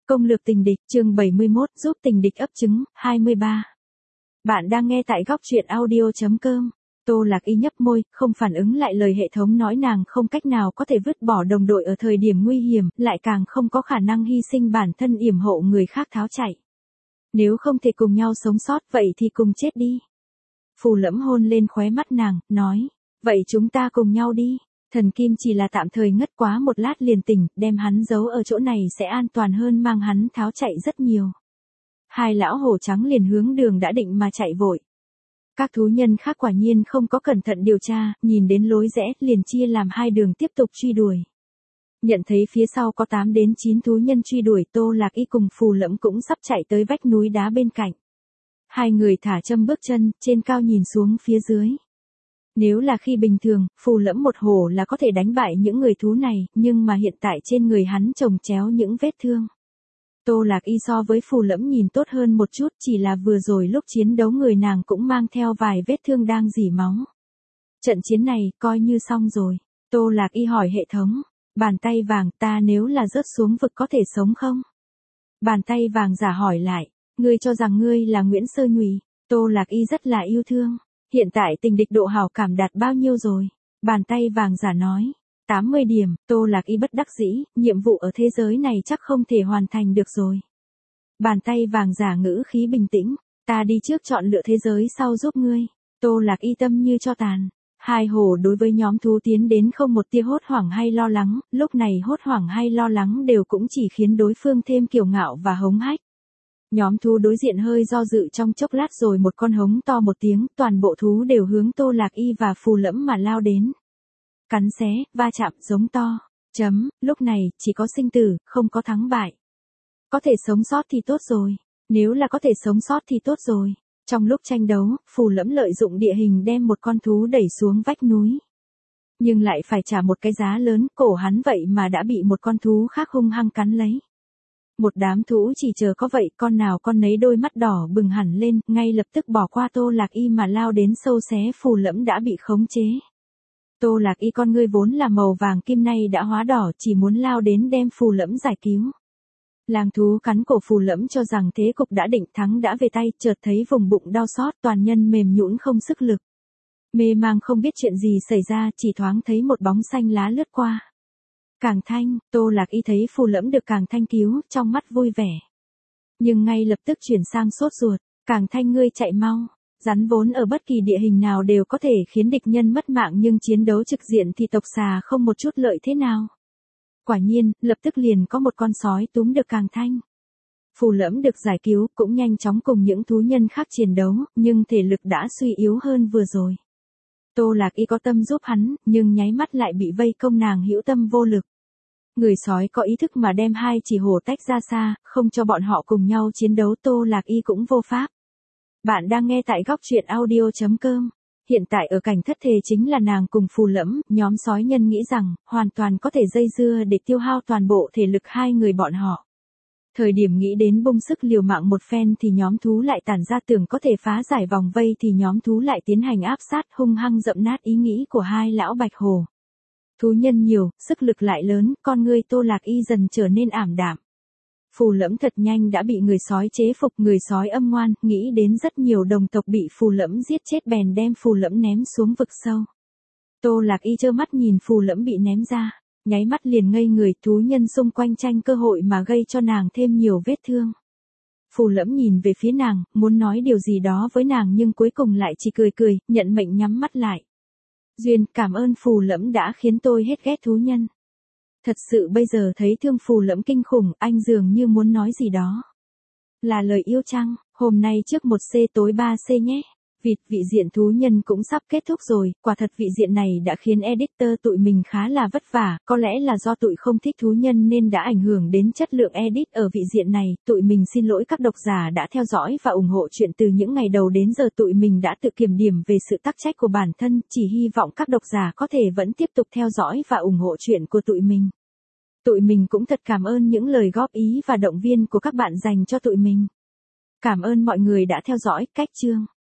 Công lược tình địch, chương 71, giúp tình địch ấp trứng, 23. Bạn đang nghe tại góc truyện audio.com. Tô Lạc Y nhấp môi, không phản ứng lại lời hệ thống nói nàng không cách nào có thể vứt bỏ đồng đội ở thời điểm nguy hiểm, lại càng không có khả năng hy sinh bản thân yểm hộ người khác tháo chạy. Nếu không thể cùng nhau sống sót, vậy thì cùng chết đi. Phù Lẫm hôn lên khóe mắt nàng, nói, vậy chúng ta cùng nhau đi. Thần Kim chỉ là tạm thời ngất quá một lát liền tỉnh, đem hắn giấu ở chỗ này sẽ an toàn hơn mang hắn tháo chạy rất nhiều. Hai lão hổ trắng liền hướng đường đã định mà chạy vội. Các thú nhân khác quả nhiên không có cẩn thận điều tra, nhìn đến lối rẽ liền chia làm hai đường tiếp tục truy đuổi. Nhận thấy phía sau có 8 đến 9 thú nhân truy đuổi, Tô Lạc Y cùng Phù Lẫm cũng sắp chạy tới vách núi đá bên cạnh. Hai người thả châm bước chân, trên cao nhìn xuống phía dưới. Nếu là khi bình thường, Phù Lẫm một hổ là có thể đánh bại những người thú này, nhưng mà hiện tại trên người hắn chồng chéo những vết thương. Tô Lạc Y so với Phù Lẫm nhìn tốt hơn một chút, chỉ là vừa rồi lúc chiến đấu người nàng cũng mang theo vài vết thương đang rỉ máu. Trận chiến này, coi như xong rồi. Tô Lạc Y hỏi hệ thống, bàn tay vàng ta nếu là rớt xuống vực có thể sống không? Bàn tay vàng giả hỏi lại, ngươi cho rằng ngươi là Nguyễn Sơ Nhụy? Tô Lạc Y rất là yêu thương. Hiện tại tình địch độ hảo cảm đạt bao nhiêu rồi? Bàn tay vàng giả nói, 80 điểm, Tô Lạc Y bất đắc dĩ, nhiệm vụ ở thế giới này chắc không thể hoàn thành được rồi. Bàn tay vàng giả ngữ khí bình tĩnh, ta đi trước chọn lựa thế giới sau giúp ngươi. Tô Lạc Y tâm như cho tàn. Hai hổ đối với nhóm thú tiến đến không một tia hốt hoảng hay lo lắng, lúc này hốt hoảng hay lo lắng đều cũng chỉ khiến đối phương thêm kiêu ngạo và hống hách. Nhóm thú đối diện hơi do dự trong chốc lát rồi một con hống to một tiếng, toàn bộ thú đều hướng Tô Lạc Y và Phù Lẫm mà lao đến. Cắn xé, va chạm, giống to. Lúc này, chỉ có sinh tử, không có thắng bại. Có thể sống sót thì tốt rồi. Nếu là có thể sống sót thì tốt rồi. Trong lúc tranh đấu, Phù Lẫm lợi dụng địa hình đem một con thú đẩy xuống vách núi. Nhưng lại phải trả một cái giá lớn, cổ hắn vậy mà đã bị một con thú khác hung hăng cắn lấy. Một đám thú chỉ chờ có vậy, con nào con nấy đôi mắt đỏ bừng hẳn lên, ngay lập tức bỏ qua Tô Lạc Y mà lao đến sâu xé Phù Lẫm đã bị khống chế. Tô Lạc Y con ngươi vốn là màu vàng kim nay đã hóa đỏ, chỉ muốn lao đến đem Phù Lẫm giải cứu. Lang thú cắn cổ Phù Lẫm cho rằng thế cục đã định thắng đã về tay, chợt thấy vùng bụng đau xót, toàn nhân mềm nhũn không sức lực. Mê mang không biết chuyện gì xảy ra, chỉ thoáng thấy một bóng xanh lá lướt qua. Càng Thanh, Tô Lạc Y thấy Phù Lẫm được Càng Thanh cứu, trong mắt vui vẻ. Nhưng ngay lập tức chuyển sang sốt ruột, Càng Thanh ngươi chạy mau. Rắn vốn ở bất kỳ địa hình nào đều có thể khiến địch nhân mất mạng nhưng chiến đấu trực diện thì tộc xà không một chút lợi thế nào. Quả nhiên, lập tức liền có một con sói túm được Càng Thanh. Phù Lẫm được giải cứu cũng nhanh chóng cùng những thú nhân khác chiến đấu, nhưng thể lực đã suy yếu hơn vừa rồi. Tô Lạc Y có tâm giúp hắn, nhưng nháy mắt lại bị vây công nàng hữu tâm vô lực. Người sói có ý thức mà đem hai chỉ hổ tách ra xa, không cho bọn họ cùng nhau chiến đấu, Tô Lạc Y cũng vô pháp. Bạn đang nghe tại góc truyện audio.com. Hiện tại ở cảnh thất thề chính là nàng cùng Phù Lẫm, nhóm sói nhân nghĩ rằng, hoàn toàn có thể dây dưa để tiêu hao toàn bộ thể lực hai người bọn họ. Thời điểm nghĩ đến bung sức liều mạng một phen thì nhóm thú lại tản ra tưởng có thể phá giải vòng vây thì nhóm thú lại tiến hành áp sát hung hăng dậm nát ý nghĩ của hai lão bạch hổ. Thú nhân nhiều, sức lực lại lớn, con ngươi Tô Lạc Y dần trở nên ảm đạm. Phù Lẫm thật nhanh đã bị người sói chế phục, người sói âm ngoan, nghĩ đến rất nhiều đồng tộc bị Phù Lẫm giết chết bèn đem Phù Lẫm ném xuống vực sâu. Tô Lạc Y trơ mắt nhìn Phù Lẫm bị ném ra, nháy mắt liền ngây người, thú nhân xung quanh tranh cơ hội mà gây cho nàng thêm nhiều vết thương. Phù Lẫm nhìn về phía nàng, muốn nói điều gì đó với nàng nhưng cuối cùng lại chỉ cười cười, nhận mệnh nhắm mắt lại. Duyên, cảm ơn Phù Lẫm đã khiến tôi hết ghét thú nhân. Thật sự bây giờ thấy thương Phù Lẫm kinh khủng, anh dường như muốn nói gì đó. Là lời yêu chăng? Hôm nay trước 1C tối 3C nhé. Vị diện thú nhân cũng sắp kết thúc rồi, quả thật vị diện này đã khiến editor tụi mình khá là vất vả, có lẽ là do tụi không thích thú nhân nên đã ảnh hưởng đến chất lượng edit ở vị diện này, tụi mình xin lỗi các độc giả đã theo dõi và ủng hộ chuyện từ những ngày đầu đến giờ, tụi mình đã tự kiểm điểm về sự tắc trách của bản thân, chỉ hy vọng các độc giả có thể vẫn tiếp tục theo dõi và ủng hộ chuyện của tụi mình. Tụi mình cũng thật cảm ơn những lời góp ý và động viên của các bạn dành cho tụi mình. Cảm ơn mọi người đã theo dõi, cách chương.